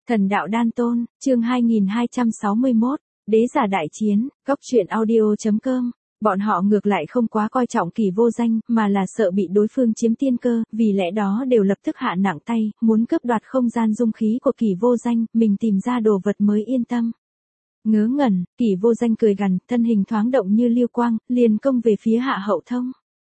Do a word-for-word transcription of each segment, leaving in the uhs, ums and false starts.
Thần đạo đan tôn, chương hai nghìn hai trăm sáu mươi mốt, đế giả đại chiến, góc truyện audio.com. Bọn họ ngược lại không quá coi trọng Kỳ Vô Danh, mà là sợ bị đối phương chiếm tiên cơ, vì lẽ đó đều lập tức hạ nặng tay, muốn cướp đoạt không gian dung khí của Kỳ Vô Danh, mình tìm ra đồ vật mới yên tâm. Ngớ ngẩn, Kỳ Vô Danh cười gằn, thân hình thoáng động như lưu quang, liền công về phía Hạ Hậu Thông.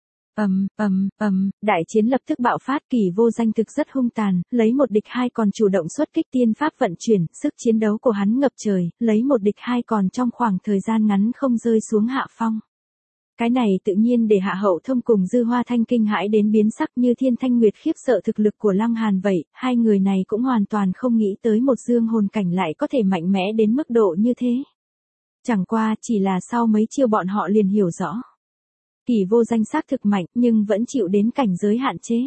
Ầm, ầm, ầm, đại chiến lập tức bạo phát. Kỳ Vô Danh thực rất hung tàn, lấy một địch hai còn chủ động xuất kích tiên pháp vận chuyển, sức chiến đấu của hắn ngập trời, lấy một địch hai còn trong khoảng thời gian ngắn không rơi xuống hạ phong. Cái này tự nhiên để Hạ Hậu Thông cùng Dư Hoa Thanh kinh hãi đến biến sắc, như Thiên Thanh Nguyệt khiếp sợ thực lực của Lăng Hàn vậy, hai người này cũng hoàn toàn không nghĩ tới một dương hồn cảnh lại có thể mạnh mẽ đến mức độ như thế. Chẳng qua chỉ là sau mấy chiêu bọn họ liền hiểu rõ. Kỳ Vô Danh xác thực mạnh, nhưng vẫn chịu đến cảnh giới hạn chế.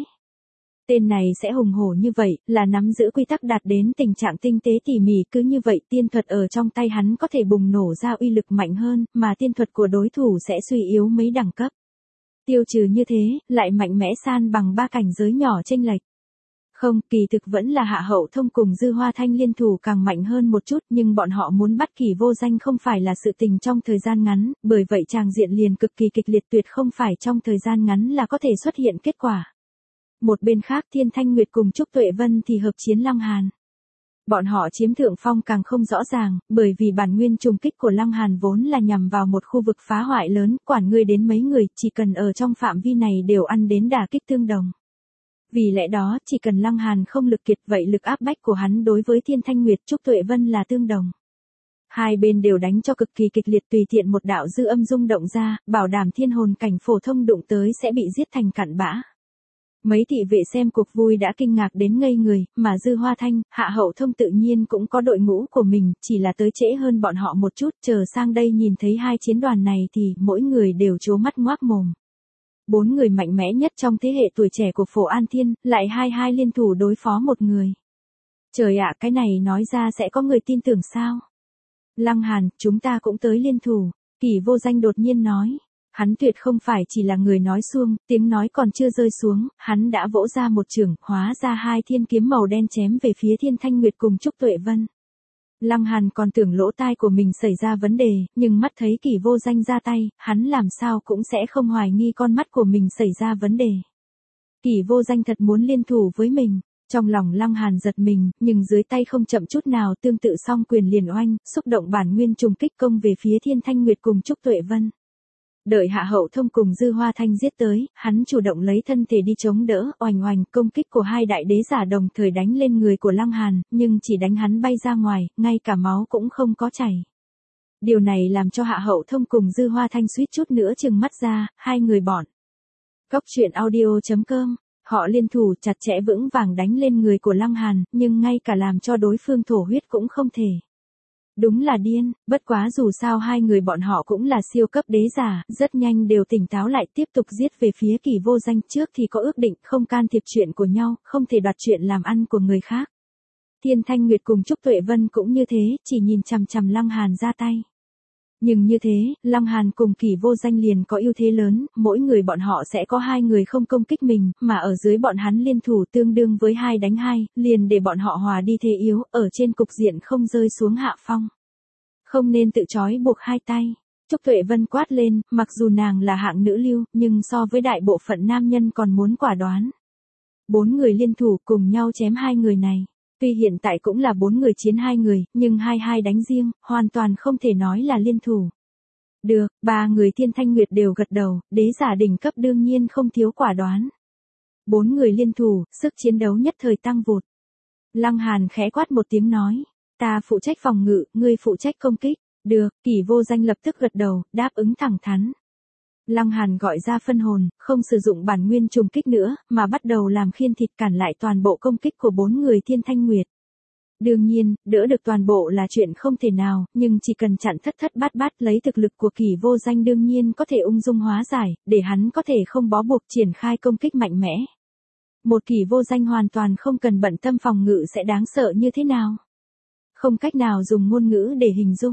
Tên này sẽ hùng hổ như vậy, là nắm giữ quy tắc đạt đến tình trạng tinh tế tỉ mỉ, cứ như vậy tiên thuật ở trong tay hắn có thể bùng nổ ra uy lực mạnh hơn, mà tiên thuật của đối thủ sẽ suy yếu mấy đẳng cấp. Tiêu trừ như thế, lại mạnh mẽ san bằng ba cảnh giới nhỏ chênh lệch. Không, kỳ thực vẫn là Hạ Hậu Thông cùng Dư Hoa Thanh liên thủ càng mạnh hơn một chút, nhưng bọn họ muốn bắt Kỳ Vô Danh không phải là sự tình trong thời gian ngắn, bởi vậy tràng diện liền cực kỳ kịch liệt, tuyệt không phải trong thời gian ngắn là có thể xuất hiện kết quả. Một bên khác Thiên Thanh Nguyệt cùng Trúc Tuệ Vân thì hợp chiến Lăng Hàn. Bọn họ chiếm thượng phong càng không rõ ràng, bởi vì bản nguyên trùng kích của Lăng Hàn vốn là nhằm vào một khu vực phá hoại lớn, quản ngươi đến mấy người, chỉ cần ở trong phạm vi này đều ăn đến đả kích tương đồng. Vì lẽ đó, chỉ cần Lăng Hàn không lực kiệt, vậy lực áp bách của hắn đối với Thiên Thanh Nguyệt Trúc Tuệ Vân là tương đồng. Hai bên đều đánh cho cực kỳ kịch liệt, tùy tiện một đạo dư âm rung động ra, bảo đảm thiên hồn cảnh phổ thông đụng tới sẽ bị giết thành cặn bã. Mấy thị vệ xem cuộc vui đã kinh ngạc đến ngây người, mà Dư Hoa Thanh, Hạ Hậu Thông tự nhiên cũng có đội ngũ của mình, chỉ là tới trễ hơn bọn họ một chút, chờ sang đây nhìn thấy hai chiến đoàn này thì mỗi người đều trố mắt ngoác mồm. Bốn người mạnh mẽ nhất trong thế hệ tuổi trẻ của Phổ An Thiên, lại hai hai liên thủ đối phó một người. Trời ạ, cái này nói ra sẽ có người tin tưởng sao? Lăng Hàn, chúng ta cũng tới liên thủ, Kỳ Vô Danh đột nhiên nói. Hắn tuyệt không phải chỉ là người nói suông, tiếng nói còn chưa rơi xuống, hắn đã vỗ ra một chưởng, hóa ra hai thiên kiếm màu đen chém về phía Thiên Thanh Nguyệt cùng Trúc Tuệ Vân. Lăng Hàn còn tưởng lỗ tai của mình xảy ra vấn đề, nhưng mắt thấy Kỳ Vô Danh ra tay, hắn làm sao cũng sẽ không hoài nghi con mắt của mình xảy ra vấn đề. Kỳ Vô Danh thật muốn liên thủ với mình. Trong lòng Lăng Hàn giật mình, nhưng dưới tay không chậm chút nào, tương tự song quyền liền oanh, xúc động bản nguyên trùng kích công về phía Thiên Thanh Nguyệt cùng Trúc Tuệ Vân. Đợi Hạ Hậu Thông cùng Dư Hoa Thanh giết tới, hắn chủ động lấy thân thể đi chống đỡ, oành oành, công kích của hai đại đế giả đồng thời đánh lên người của Lăng Hàn, nhưng chỉ đánh hắn bay ra ngoài, ngay cả máu cũng không có chảy. Điều này làm cho Hạ Hậu Thông cùng Dư Hoa Thanh suýt chút nữa trừng mắt ra, hai người bọn. Góc truyện audio.com, họ liên thủ chặt chẽ vững vàng đánh lên người của Lăng Hàn, nhưng ngay cả làm cho đối phương thổ huyết cũng không thể. Đúng là điên, bất quá dù sao hai người bọn họ cũng là siêu cấp đế giả, rất nhanh đều tỉnh táo lại, tiếp tục giết về phía Kỳ Vô Danh. Trước thì có ước định không can thiệp chuyện của nhau, không thể đoạt chuyện làm ăn của người khác. Thiên Thanh Nguyệt cùng Trúc Tuệ Vân cũng như thế, chỉ nhìn chằm chằm Lăng Hàn ra tay. Nhưng như thế, Lăng Hàn cùng Kỳ Vô Danh liền có ưu thế lớn, mỗi người bọn họ sẽ có hai người không công kích mình, mà ở dưới bọn hắn liên thủ tương đương với hai đánh hai, liền để bọn họ hòa đi thế yếu, ở trên cục diện không rơi xuống hạ phong. Không nên tự trói buộc hai tay. Trúc Tuệ Vân quát lên, mặc dù nàng là hạng nữ lưu, nhưng so với đại bộ phận nam nhân còn muốn quả đoán. Bốn người liên thủ cùng nhau chém hai người này. Tuy hiện tại cũng là bốn người chiến hai người, nhưng hai hai đánh riêng, hoàn toàn không thể nói là liên thủ. Được, ba người Thiên Thanh Nguyệt đều gật đầu, đế giả đỉnh cấp đương nhiên không thiếu quả đoán. Bốn người liên thủ, sức chiến đấu nhất thời tăng vụt. Lăng Hàn khẽ quát một tiếng nói, ta phụ trách phòng ngự, ngươi phụ trách công kích. Được, Kỳ Vô Danh lập tức gật đầu, đáp ứng thẳng thắn. Lăng Hàn gọi ra phân hồn, không sử dụng bản nguyên trùng kích nữa, mà bắt đầu làm khiên thịt cản lại toàn bộ công kích của bốn người Thiên Thanh Nguyệt. Đương nhiên, đỡ được toàn bộ là chuyện không thể nào, nhưng chỉ cần chặn thất thất bát bát, lấy thực lực của Kỳ Vô Danh đương nhiên có thể ung dung hóa giải, để hắn có thể không bó buộc triển khai công kích mạnh mẽ. Một Kỳ Vô Danh hoàn toàn không cần bận tâm phòng ngự sẽ đáng sợ như thế nào. Không cách nào dùng ngôn ngữ để hình dung.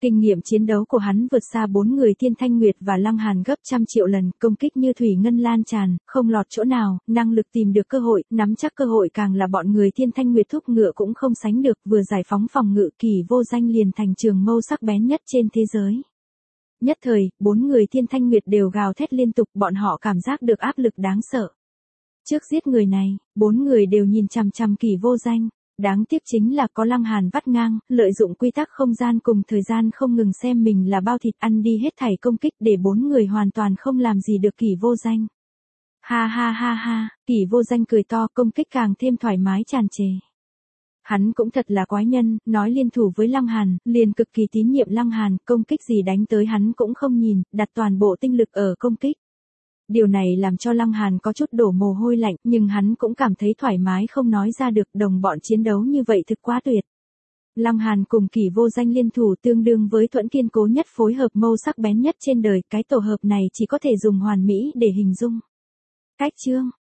Kinh nghiệm chiến đấu của hắn vượt xa bốn người Thiên Thanh Nguyệt và Lăng Hàn gấp trăm triệu lần, công kích như thủy ngân lan tràn, không lọt chỗ nào, năng lực tìm được cơ hội, nắm chắc cơ hội càng là bọn người Thiên Thanh Nguyệt thúc ngựa cũng không sánh được, vừa giải phóng phòng ngự Kỳ Vô Danh liền thành trường mâu sắc bén nhất trên thế giới. Nhất thời, bốn người Thiên Thanh Nguyệt đều gào thét liên tục, bọn họ cảm giác được áp lực đáng sợ. Trước giết người này, bốn người đều nhìn chằm chằm Kỳ Vô Danh. Đáng tiếc chính là có Lăng Hàn vắt ngang, lợi dụng quy tắc không gian cùng thời gian không ngừng xem mình là bao thịt ăn đi hết thảy công kích để bốn người hoàn toàn không làm gì được Kỳ Vô Danh. Ha ha ha ha, Kỳ Vô Danh cười to, công kích càng thêm thoải mái tràn trề. Hắn cũng thật là quái nhân, nói liên thủ với Lăng Hàn, liền cực kỳ tín nhiệm Lăng Hàn, công kích gì đánh tới hắn cũng không nhìn, đặt toàn bộ tinh lực ở công kích. Điều này làm cho Lăng Hàn có chút đổ mồ hôi lạnh, nhưng hắn cũng cảm thấy thoải mái không nói ra được, đồng bọn chiến đấu như vậy thực quá tuyệt. Lăng Hàn cùng Kỳ Vô Danh liên thủ tương đương với thuẫn kiên cố nhất phối hợp mâu sắc bén nhất trên đời, cái tổ hợp này chỉ có thể dùng hoàn mỹ để hình dung. Cách chương